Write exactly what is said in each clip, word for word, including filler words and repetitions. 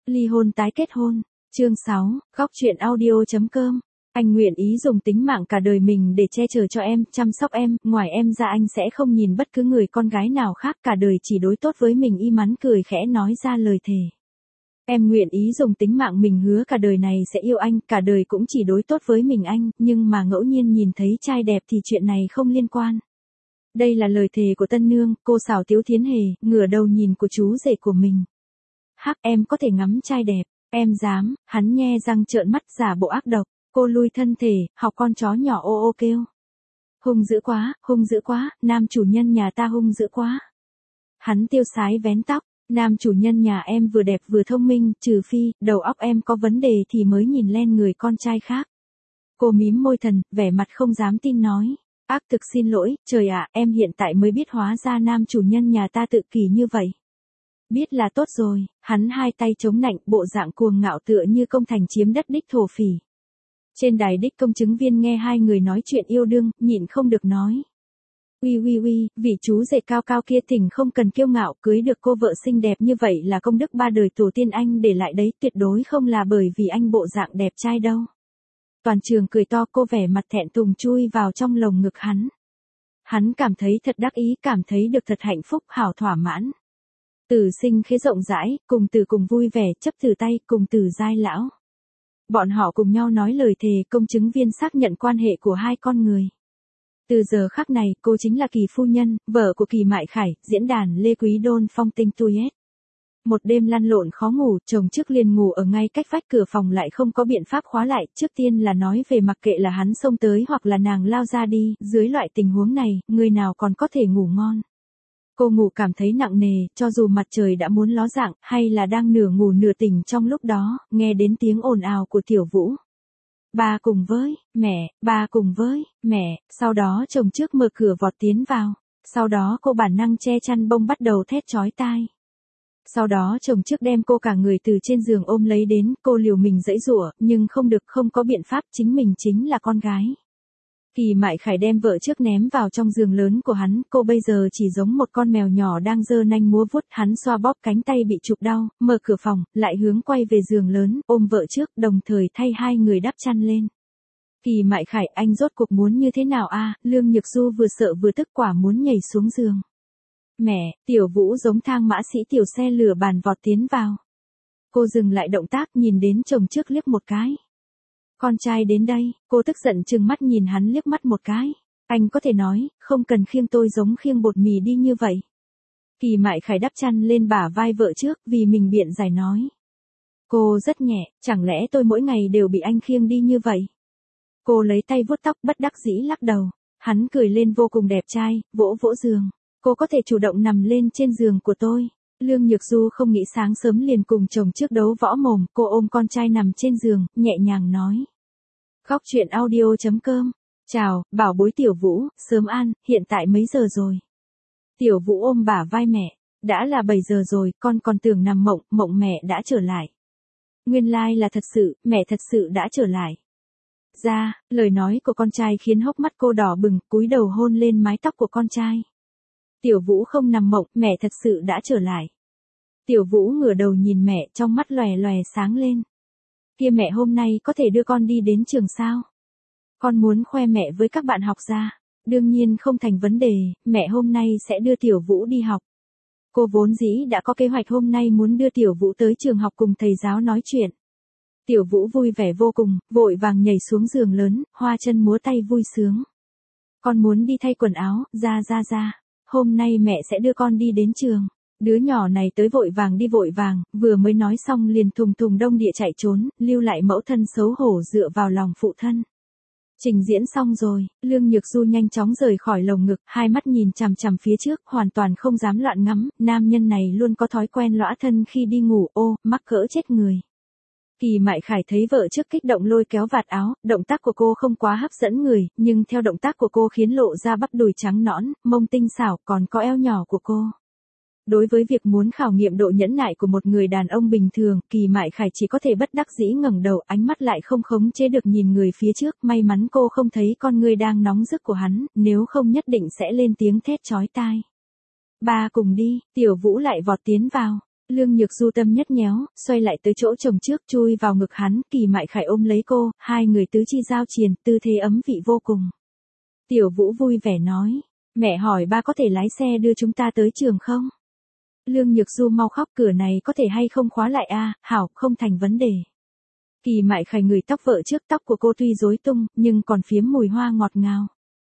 Ly hôn tái kết hôn. Chương sáu, góc truyện audio chấm com. Anh nguyện ý dùng tính mạng cả đời mình để che chở cho em, chăm sóc em, ngoài em ra anh sẽ không nhìn bất cứ người con gái nào khác, cả đời chỉ đối tốt với mình. Y Mắn cười khẽ nói ra lời thề. Em nguyện ý dùng tính mạng mình hứa cả đời này sẽ yêu anh, cả đời cũng chỉ đối tốt với mình anh, nhưng mà ngẫu nhiên nhìn thấy trai đẹp thì chuyện này không liên quan. Đây là lời thề của tân nương, cô xảo Tiếu Thiến Hề, ngửa đầu nhìn của chú rể của mình. Hắc, em có thể ngắm trai đẹp, em dám, hắn nhe răng trợn mắt giả bộ ác độc, cô lui thân thể, học con chó nhỏ ô ô kêu. Hung dữ quá, hung dữ quá, nam chủ nhân nhà ta hung dữ quá. Hắn tiêu sái vén tóc, nam chủ nhân nhà em vừa đẹp vừa thông minh, trừ phi, đầu óc em có vấn đề thì mới nhìn lên người con trai khác. Cô mím môi thần, vẻ mặt không dám tin nói. Ác thực xin lỗi, trời ạ, em hiện tại mới biết hóa ra nam chủ nhân nhà ta tự kỷ như vậy. Biết là tốt rồi, hắn hai tay chống nạnh, bộ dạng cuồng ngạo tựa như công thành chiếm đất đích thổ phỉ. Trên đài đích công chứng viên nghe hai người nói chuyện yêu đương, nhịn không được nói. Uy uy uy, vị chú rể cao cao kia thỉnh không cần kiêu ngạo, cưới được cô vợ xinh đẹp như vậy là công đức ba đời tổ tiên anh để lại đấy, tuyệt đối không là bởi vì anh bộ dạng đẹp trai đâu. Toàn trường cười to, cô vẻ mặt thẹn thùng chui vào trong lồng ngực hắn. Hắn cảm thấy thật đắc ý, cảm thấy được thật hạnh phúc, hảo thỏa mãn. Từ sinh khế rộng rãi, cùng từ cùng vui vẻ, chấp từ tay, cùng từ giai lão. Bọn họ cùng nhau nói lời thề, công chứng viên xác nhận quan hệ của hai con người. Từ giờ khắc này, cô chính là Kỳ phu nhân, vợ của Kỳ Mại Khải, diễn đàn Lê Quý Đôn phong tinh tuyết. Một đêm lăn lộn khó ngủ, chồng trước liền ngủ ở ngay cách vách, cửa phòng lại không có biện pháp khóa lại, trước tiên là nói về mặc kệ là hắn xông tới hoặc là nàng lao ra đi, dưới loại tình huống này, người nào còn có thể ngủ ngon. Cô ngủ cảm thấy nặng nề, cho dù mặt trời đã muốn ló dạng, hay là đang nửa ngủ nửa tỉnh trong lúc đó, nghe đến tiếng ồn ào của Tiểu Vũ. Ba cùng với, mẹ, ba cùng với, mẹ, sau đó chồng trước mở cửa vọt tiến vào, sau đó cô bản năng che chăn bông bắt đầu thét chói tai. Sau đó chồng trước đem cô cả người từ trên giường ôm lấy đến, cô liều mình giãy giụa, nhưng không được, không có biện pháp, chính mình chính là con gái. Kỳ Mại Khải đem vợ trước ném vào trong giường lớn của hắn, cô bây giờ chỉ giống một con mèo nhỏ đang giơ nanh múa vuốt, hắn xoa bóp cánh tay bị chụp đau, mở cửa phòng, lại hướng quay về giường lớn, ôm vợ trước, đồng thời thay hai người đắp chăn lên. Kỳ Mại Khải, anh rốt cuộc muốn như thế nào a? Lương Nhược Du vừa sợ vừa tức quả muốn nhảy xuống giường. Mẹ, Tiểu Vũ giống thang mã sĩ tiểu xe lửa bàn vọt tiến vào. Cô dừng lại động tác, nhìn đến chồng trước liếc một cái. Con trai đến đây, cô tức giận trừng mắt nhìn hắn liếc mắt một cái. Anh có thể nói, không cần khiêng tôi giống khiêng bột mì đi như vậy. Kỳ Mại Khải đắp chăn lên bả vai vợ trước, vì mình biện giải nói. Cô rất nhẹ, chẳng lẽ tôi mỗi ngày đều bị anh khiêng đi như vậy? Cô lấy tay vuốt tóc bất đắc dĩ lắc đầu. Hắn cười lên vô cùng đẹp trai, vỗ vỗ giường. Cô có thể chủ động nằm lên trên giường của tôi. Lương Nhược Du không nghĩ sáng sớm liền cùng chồng trước đấu võ mồm, cô ôm con trai nằm trên giường, nhẹ nhàng nói. Góc truyện audio chấm com. Chào, bảo bối Tiểu Vũ, sớm ăn, hiện tại mấy giờ rồi? Tiểu Vũ ôm bả vai mẹ. Đã là bảy giờ rồi, con còn tưởng nằm mộng, mộng mẹ đã trở lại. Nguyên lai là thật sự, mẹ thật sự đã trở lại. Ra, lời nói của con trai khiến hốc mắt cô đỏ bừng, cúi đầu hôn lên mái tóc của con trai. Tiểu Vũ không nằm mộng, mẹ thật sự đã trở lại. Tiểu Vũ ngửa đầu nhìn mẹ, trong mắt lòe lòe sáng lên. Kia mẹ hôm nay có thể đưa con đi đến trường sao? Con muốn khoe mẹ với các bạn học ra. Đương nhiên không thành vấn đề, mẹ hôm nay sẽ đưa Tiểu Vũ đi học. Cô vốn dĩ đã có kế hoạch hôm nay muốn đưa Tiểu Vũ tới trường học cùng thầy giáo nói chuyện. Tiểu Vũ vui vẻ vô cùng, vội vàng nhảy xuống giường lớn, hoa chân múa tay vui sướng. Con muốn đi thay quần áo, ra ra ra. Hôm nay mẹ sẽ đưa con đi đến trường. Đứa nhỏ này tới vội vàng đi vội vàng, vừa mới nói xong liền thùng thùng đông địa chạy trốn, lưu lại mẫu thân xấu hổ dựa vào lòng phụ thân. Trình diễn xong rồi, Lương Nhược Du nhanh chóng rời khỏi lồng ngực, hai mắt nhìn chằm chằm phía trước, hoàn toàn không dám loạn ngắm, nam nhân này luôn có thói quen lõa thân khi đi ngủ, ô, mắc cỡ chết người. Kỳ Mại Khải thấy vợ trước kích động lôi kéo vạt áo, động tác của cô không quá hấp dẫn người, nhưng theo động tác của cô khiến lộ ra bắp đùi trắng nõn, mông tinh xảo, còn có eo nhỏ của cô. Đối với việc muốn khảo nghiệm độ nhẫn nại của một người đàn ông bình thường, Kỳ Mại Khải chỉ có thể bất đắc dĩ ngẩng đầu, ánh mắt lại không khống chế được nhìn người phía trước, may mắn cô không thấy con người đang nóng rực của hắn, nếu không nhất định sẽ lên tiếng thét chói tai. Ba cùng đi, Tiểu Vũ lại vọt tiến vào. Lương Nhược Du tâm nhất nhéo, xoay lại tới chỗ chồng trước chui vào ngực hắn, Kỳ Mại Khải ôm lấy cô, hai người tứ chi giao triền, tư thế ấm vị vô cùng. Tiểu Vũ vui vẻ nói, mẹ hỏi ba có thể lái xe đưa chúng ta tới trường không? Lương Nhược Du mau khóc, cửa này có thể hay không khóa lại a? Hảo, không thành vấn đề. Kỳ Mại Khải ngửi tóc vợ trước, tóc của cô tuy rối tung, nhưng còn phiếm mùi hoa ngọt ngào.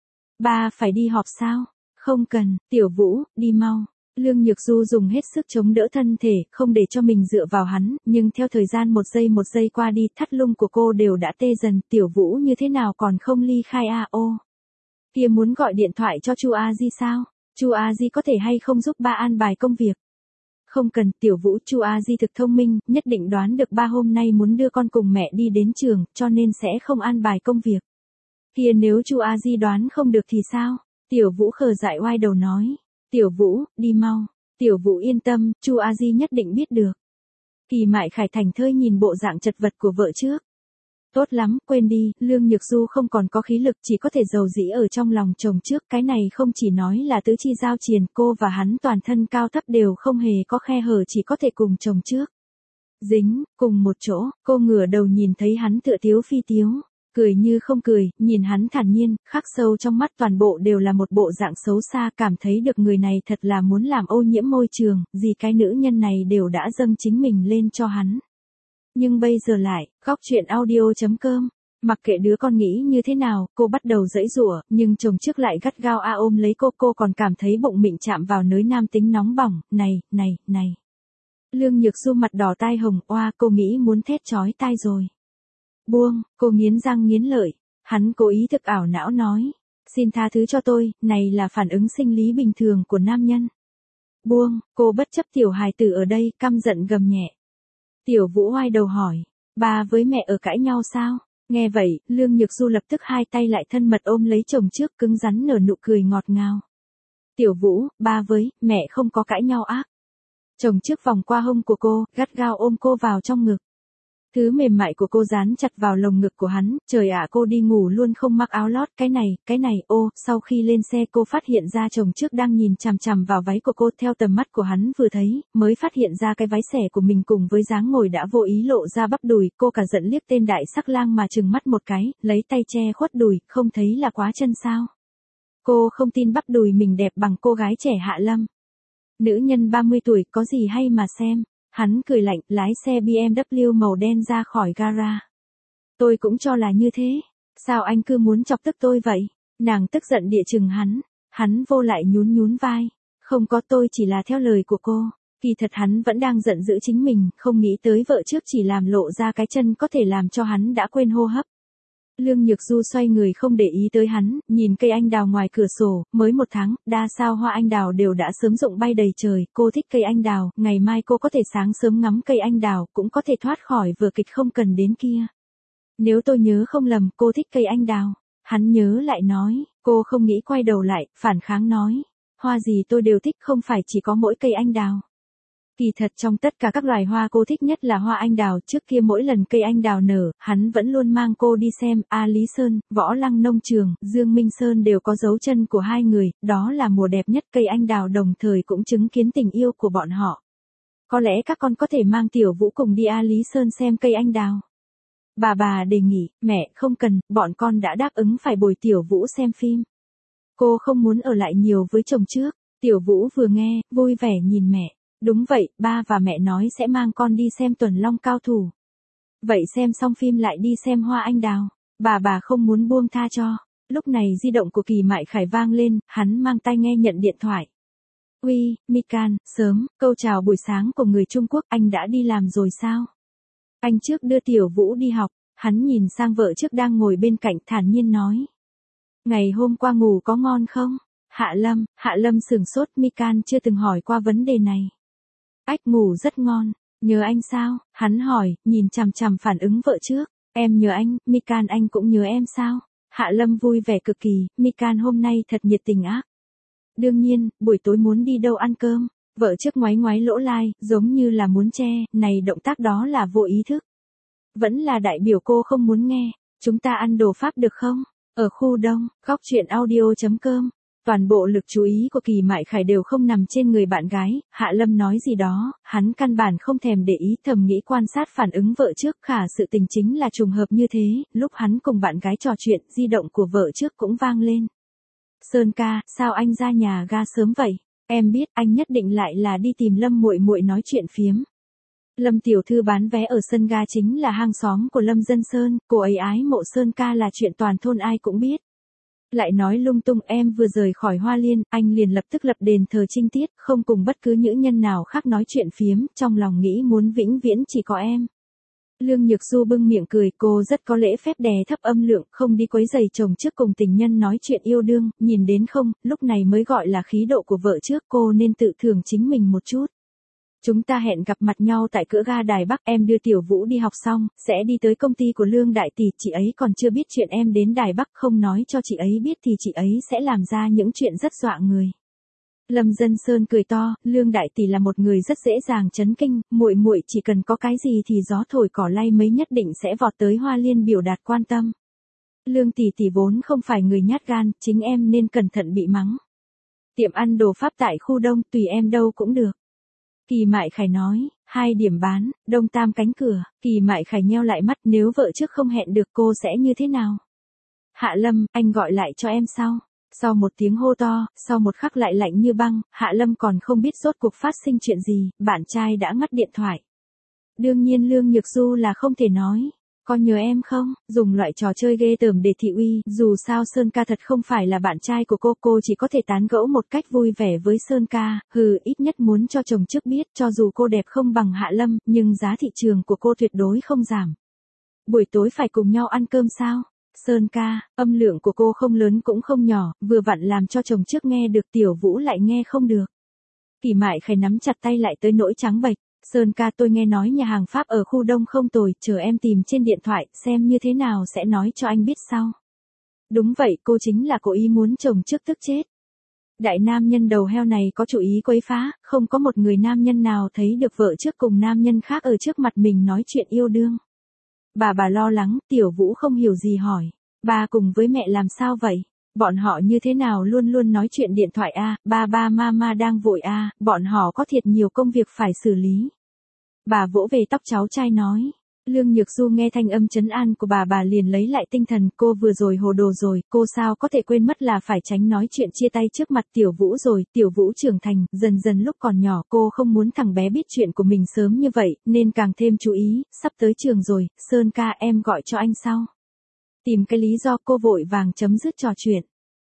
Ba phải đi họp sao? Không cần, Tiểu Vũ, đi mau. Lương Nhược Du dùng hết sức chống đỡ thân thể, không để cho mình dựa vào hắn, nhưng theo thời gian một giây một giây qua đi, thắt lưng của cô đều đã tê dần, Tiểu Vũ như thế nào còn không ly khai a? Ô. Kia muốn gọi điện thoại cho Chu A Di sao? Chu A Di có thể hay không giúp ba an bài công việc? Không cần, Tiểu Vũ, Chu A Di thực thông minh, nhất định đoán được ba hôm nay muốn đưa con cùng mẹ đi đến trường, cho nên sẽ không an bài công việc. Kia nếu Chu A Di đoán không được thì sao? Tiểu Vũ khờ dại oai đầu nói. Tiểu Vũ, đi mau. Tiểu Vũ yên tâm, Chu A Di nhất định biết được. Kỳ Mại Khải thành thơi nhìn bộ dạng chật vật của vợ trước. Tốt lắm, quên đi, Lương Nhược Du không còn có khí lực, chỉ có thể dầu dĩ ở trong lòng chồng trước, cái này không chỉ nói là tứ chi giao triền, cô và hắn toàn thân cao thấp đều không hề có khe hở, chỉ có thể cùng chồng trước. Dính, cùng một chỗ, cô ngửa đầu nhìn thấy hắn tựa tiếu phi tiếu, cười như không cười, nhìn hắn thản nhiên, khắc sâu trong mắt toàn bộ đều là một bộ dạng xấu xa, cảm thấy được người này thật là muốn làm ô nhiễm môi trường, gì cái nữ nhân này đều đã dâng chính mình lên cho hắn. Nhưng bây giờ lại, góc chuyện audio chấm com, mặc kệ đứa con nghĩ như thế nào, cô bắt đầu giãy giụa, nhưng chồng trước lại gắt gao a ôm lấy cô, cô còn cảm thấy bụng mình chạm vào nơi nam tính nóng bỏng, này, này, này. Lương Nhược Du mặt đỏ tai hồng, oa, cô nghĩ muốn thét chói tai rồi. Buông, cô nghiến răng nghiến lợi, hắn cố ý thực ảo não nói, xin tha thứ cho tôi, này là phản ứng sinh lý bình thường của nam nhân. Buông, cô bất chấp tiểu hài tử ở đây, căm giận gầm nhẹ. Tiểu Vũ oai đầu hỏi, ba với mẹ ở cãi nhau sao? Nghe vậy, Lương Nhược Du lập tức hai tay lại thân mật ôm lấy chồng trước, cứng rắn nở nụ cười ngọt ngào. Tiểu Vũ, ba với mẹ không có cãi nhau ác. Chồng trước vòng qua hông của cô, gắt gao ôm cô vào trong ngực. Thứ mềm mại của cô dán chặt vào lồng ngực của hắn, trời ạ, cô đi ngủ luôn không mặc áo lót, cái này, cái này, ô, sau khi lên xe cô phát hiện ra chồng trước đang nhìn chằm chằm vào váy của cô, theo tầm mắt của hắn vừa thấy, mới phát hiện ra cái váy xẻ của mình cùng với dáng ngồi đã vô ý lộ ra bắp đùi, cô cả giận liếc tên đại sắc lang mà trừng mắt một cái, lấy tay che khuất đùi, không thấy là quá chân sao. Cô không tin bắp đùi mình đẹp bằng cô gái trẻ Hạ Lâm. Nữ nhân ba mươi tuổi có gì hay mà xem. Hắn cười lạnh, lái xe bê em vê màu đen ra khỏi gara. Tôi cũng cho là như thế. Sao anh cứ muốn chọc tức tôi vậy? Nàng tức giận địa chừng hắn. Hắn vô lại nhún nhún vai. Không có, tôi chỉ là theo lời của cô. Kỳ thật hắn vẫn đang giận dữ chính mình, không nghĩ tới vợ trước chỉ làm lộ ra cái chân có thể làm cho hắn đã quên hô hấp. Lương Nhược Du xoay người không để ý tới hắn, nhìn cây anh đào ngoài cửa sổ, mới một tháng, đa sao hoa anh đào đều đã sớm rụng bay đầy trời, cô thích cây anh đào, ngày mai cô có thể sáng sớm ngắm cây anh đào, cũng có thể thoát khỏi vở kịch không cần đến kia. Nếu tôi nhớ không lầm, cô thích cây anh đào. Hắn nhớ lại nói, cô không nghĩ quay đầu lại, phản kháng nói, hoa gì tôi đều thích, không phải chỉ có mỗi cây anh đào. Kỳ thật trong tất cả các loài hoa cô thích nhất là hoa anh đào, trước kia mỗi lần cây anh đào nở, hắn vẫn luôn mang cô đi xem, A Lý Sơn, Võ Lăng Nông Trường, Dương Minh Sơn đều có dấu chân của hai người, đó là mùa đẹp nhất, cây anh đào đồng thời cũng chứng kiến tình yêu của bọn họ. Có lẽ các con có thể mang Tiểu Vũ cùng đi A Lý Sơn xem cây anh đào. Bà bà đề nghị, mẹ không cần, bọn con đã đáp ứng phải bồi Tiểu Vũ xem phim. Cô không muốn ở lại nhiều với chồng trước. Tiểu Vũ vừa nghe, vui vẻ nhìn mẹ. Đúng vậy, ba và mẹ nói sẽ mang con đi xem Tuần Long Cao Thủ. Vậy xem xong phim lại đi xem hoa anh đào. Bà bà không muốn buông tha cho. Lúc này di động của Kỳ Mại Khải vang lên, hắn mang tai nghe nhận điện thoại. Uy, Mikan, sớm, câu chào buổi sáng của người Trung Quốc, anh đã đi làm rồi sao? Anh trước đưa Tiểu Vũ đi học, hắn nhìn sang vợ trước đang ngồi bên cạnh thản nhiên nói. Ngày hôm qua ngủ có ngon không? Hạ Lâm, Hạ Lâm sửng sốt, Mikan chưa từng hỏi qua vấn đề này. Ách, ngủ rất ngon, nhớ anh sao? Hắn hỏi, nhìn chằm chằm phản ứng vợ trước. Em nhớ anh, Mikan anh cũng nhớ em sao? Hạ Lâm vui vẻ cực kỳ, Mikan hôm nay thật nhiệt tình ác. Đương nhiên, buổi tối muốn đi đâu ăn cơm? Vợ trước ngoái ngoái lỗ tai, giống như là muốn che, này động tác đó là vô ý thức. Vẫn là đại biểu cô không muốn nghe, chúng ta ăn đồ Pháp được không? Ở khu Đông, góc chuyện audio chấm com Toàn bộ lực chú ý của Kỳ Mại Khải đều không nằm trên người bạn gái, Hạ Lâm nói gì đó, hắn căn bản không thèm để ý, thầm nghĩ quan sát phản ứng vợ trước, khả sự tình chính là trùng hợp như thế, lúc hắn cùng bạn gái trò chuyện, di động của vợ trước cũng vang lên. Sơn ca, sao anh ra nhà ga sớm vậy? Em biết anh nhất định lại là đi tìm Lâm muội muội nói chuyện phiếm. Lâm tiểu thư bán vé ở sân ga chính là hang xóm của Lâm Dân Sơn, cô ấy ái mộ Sơn ca là chuyện toàn thôn ai cũng biết. Lại nói lung tung, em vừa rời khỏi Hoa Liên, anh liền lập tức lập đền thờ Trinh Tiết, không cùng bất cứ nữ nhân nào khác nói chuyện phiếm, trong lòng nghĩ muốn vĩnh viễn chỉ có em. Lương Nhược Du bưng miệng cười, cô rất có lễ phép đè thấp âm lượng, không đi quấy giày chồng trước cùng tình nhân nói chuyện yêu đương, nhìn đến không, lúc này mới gọi là khí độ của vợ trước, cô nên tự thưởng chính mình một chút. Chúng ta hẹn gặp mặt nhau tại cửa ga Đài Bắc, em đưa Tiểu Vũ đi học xong, sẽ đi tới công ty của Lương đại tỷ, chị ấy còn chưa biết chuyện em đến Đài Bắc, không nói cho chị ấy biết thì chị ấy sẽ làm ra những chuyện rất dọa người. Lâm Dân Sơn cười to, Lương đại tỷ là một người rất dễ dàng chấn kinh, muội muội chỉ cần có cái gì thì gió thổi cỏ lay mấy nhất định sẽ vọt tới Hoa Liên biểu đạt quan tâm. Lương tỷ tỷ vốn không phải người nhát gan, chính em nên cẩn thận bị mắng. Tiệm ăn đồ Pháp tại khu Đông, tùy em đâu cũng được. Kỳ Mại Khải nói, hai điểm bán, Đông Tam cánh cửa, Kỳ Mại Khải nheo lại mắt, nếu vợ trước không hẹn được cô sẽ như thế nào? Hạ Lâm, anh gọi lại cho em sau. Sau một tiếng hô to, sau một khắc lại lạnh như băng, Hạ Lâm còn không biết rốt cuộc phát sinh chuyện gì, bạn trai đã ngắt điện thoại. Đương nhiên Lương Nhược Du là không thể nói. Có nhớ em không, dùng loại trò chơi ghê tởm để thị uy, dù sao Sơn ca thật không phải là bạn trai của cô, cô chỉ có thể tán gẫu một cách vui vẻ với Sơn ca, hừ, ít nhất muốn cho chồng trước biết, cho dù cô đẹp không bằng Hạ Lâm, nhưng giá thị trường của cô tuyệt đối không giảm. Buổi tối phải cùng nhau ăn cơm sao? Sơn ca, âm lượng của cô không lớn cũng không nhỏ, vừa vặn làm cho chồng trước nghe được, Tiểu Vũ lại nghe không được. Kỳ Mại Khải nắm chặt tay lại tới nỗi trắng bệch. Sơn ca, tôi nghe nói nhà hàng Pháp ở khu Đông không tồi, chờ em tìm trên điện thoại, xem như thế nào sẽ nói cho anh biết sau. Đúng vậy, cô chính là cố ý muốn chồng trước tức chết. Đại nam nhân đầu heo này có chủ ý quấy phá, không có một người nam nhân nào thấy được vợ trước cùng nam nhân khác ở trước mặt mình nói chuyện yêu đương. Bà bà lo lắng, Tiểu Vũ không hiểu gì hỏi, ba cùng với mẹ làm sao vậy? Bọn họ như thế nào luôn luôn nói chuyện điện thoại a, à, ba ba mama đang vội a, à, bọn họ có thiệt nhiều công việc phải xử lý. Bà vỗ về tóc cháu trai nói. Lương Nhược Du nghe thanh âm trấn an của bà bà liền lấy lại tinh thần, cô vừa rồi hồ đồ rồi, cô sao có thể quên mất là phải tránh nói chuyện chia tay trước mặt Tiểu Vũ rồi, Tiểu Vũ trưởng thành, dần dần lúc còn nhỏ cô không muốn thằng bé biết chuyện của mình sớm như vậy, nên càng thêm chú ý, sắp tới trường rồi, Sơn ca em gọi cho anh sau. Tìm cái lý do cô vội vàng chấm dứt trò chuyện.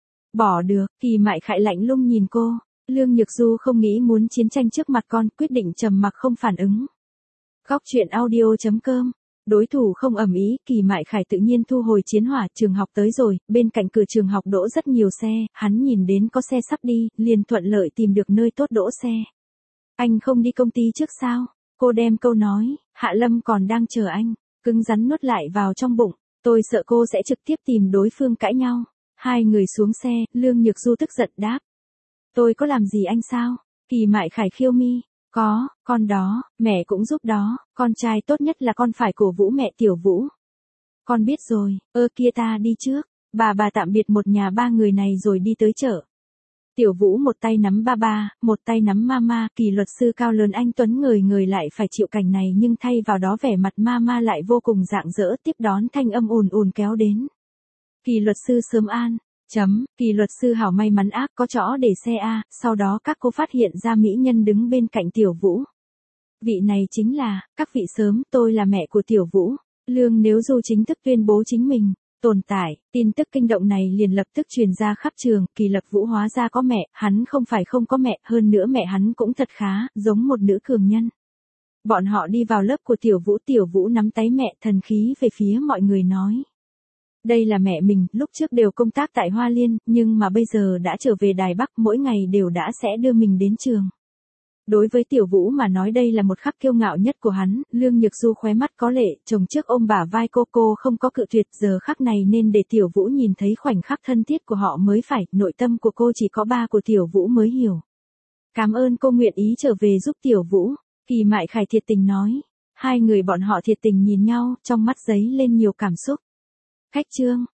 Bỏ được, Kỳ Mại Khải lạnh lùng nhìn cô, Lương Nhược Du không nghĩ muốn chiến tranh trước mặt con, quyết định trầm mặc không phản ứng. Góc truyện audio chấm com. Đối thủ không ầm ĩ, Kỳ Mại Khải tự nhiên thu hồi chiến hỏa, trường học tới rồi, bên cạnh cửa trường học đỗ rất nhiều xe, hắn nhìn đến có xe sắp đi, liền thuận lợi tìm được nơi tốt đỗ xe. Anh không đi công ty trước sao? Cô đem câu nói, Hạ Lâm còn đang chờ anh, cứng rắn nuốt lại vào trong bụng, tôi sợ cô sẽ trực tiếp tìm đối phương cãi nhau. Hai người xuống xe, Lương Nhược Du tức giận đáp. Tôi có làm gì anh sao? Kỳ Mại Khải khiêu mi. Có, con đó, mẹ cũng giúp đó, con trai tốt nhất là con phải cổ vũ mẹ Tiểu Vũ. Con biết rồi, ơ kia ta đi trước, bà bà tạm biệt một nhà ba người này rồi đi tới chợ. Tiểu Vũ một tay nắm ba ba, một tay nắm mama, kỳ luật sư cao lớn anh Tuấn người người lại phải chịu cảnh này nhưng thay vào đó vẻ mặt mama lại vô cùng rạng rỡ tiếp đón thanh âm ùn ùn kéo đến. Kỳ luật sư sớm an. Chấm, kỳ luật sư hảo may mắn ác có chõ để xe A, sau đó các cô phát hiện ra mỹ nhân đứng bên cạnh Tiểu Vũ. Vị này chính là, các vị sớm, tôi là mẹ của Tiểu Vũ. Lương Nếu Du chính thức tuyên bố chính mình, tồn tại, tin tức kinh động này liền lập tức truyền ra khắp trường, Kỳ Lập Vũ hóa ra có mẹ, hắn không phải không có mẹ, hơn nữa mẹ hắn cũng thật khá, giống một nữ cường nhân. Bọn họ đi vào lớp của Tiểu Vũ, Tiểu Vũ nắm tay mẹ thần khí về phía mọi người nói. Đây là mẹ mình, lúc trước đều công tác tại Hoa Liên, nhưng mà bây giờ đã trở về Đài Bắc, mỗi ngày đều đã sẽ đưa mình đến trường. Đối với Tiểu Vũ mà nói đây là một khắc kiêu ngạo nhất của hắn, Lương Nhược Du khóe mắt có lệ, chồng trước ôm bả vai cô cô không có cự tuyệt, giờ khắc này nên để Tiểu Vũ nhìn thấy khoảnh khắc thân thiết của họ mới phải, nội tâm của cô chỉ có ba của Tiểu Vũ mới hiểu. Cảm ơn cô nguyện ý trở về giúp Tiểu Vũ, Kỳ Mại Khải thiệt tình nói. Hai người bọn họ thiệt tình nhìn nhau, trong mắt giấy lên nhiều cảm xúc. Khách trương,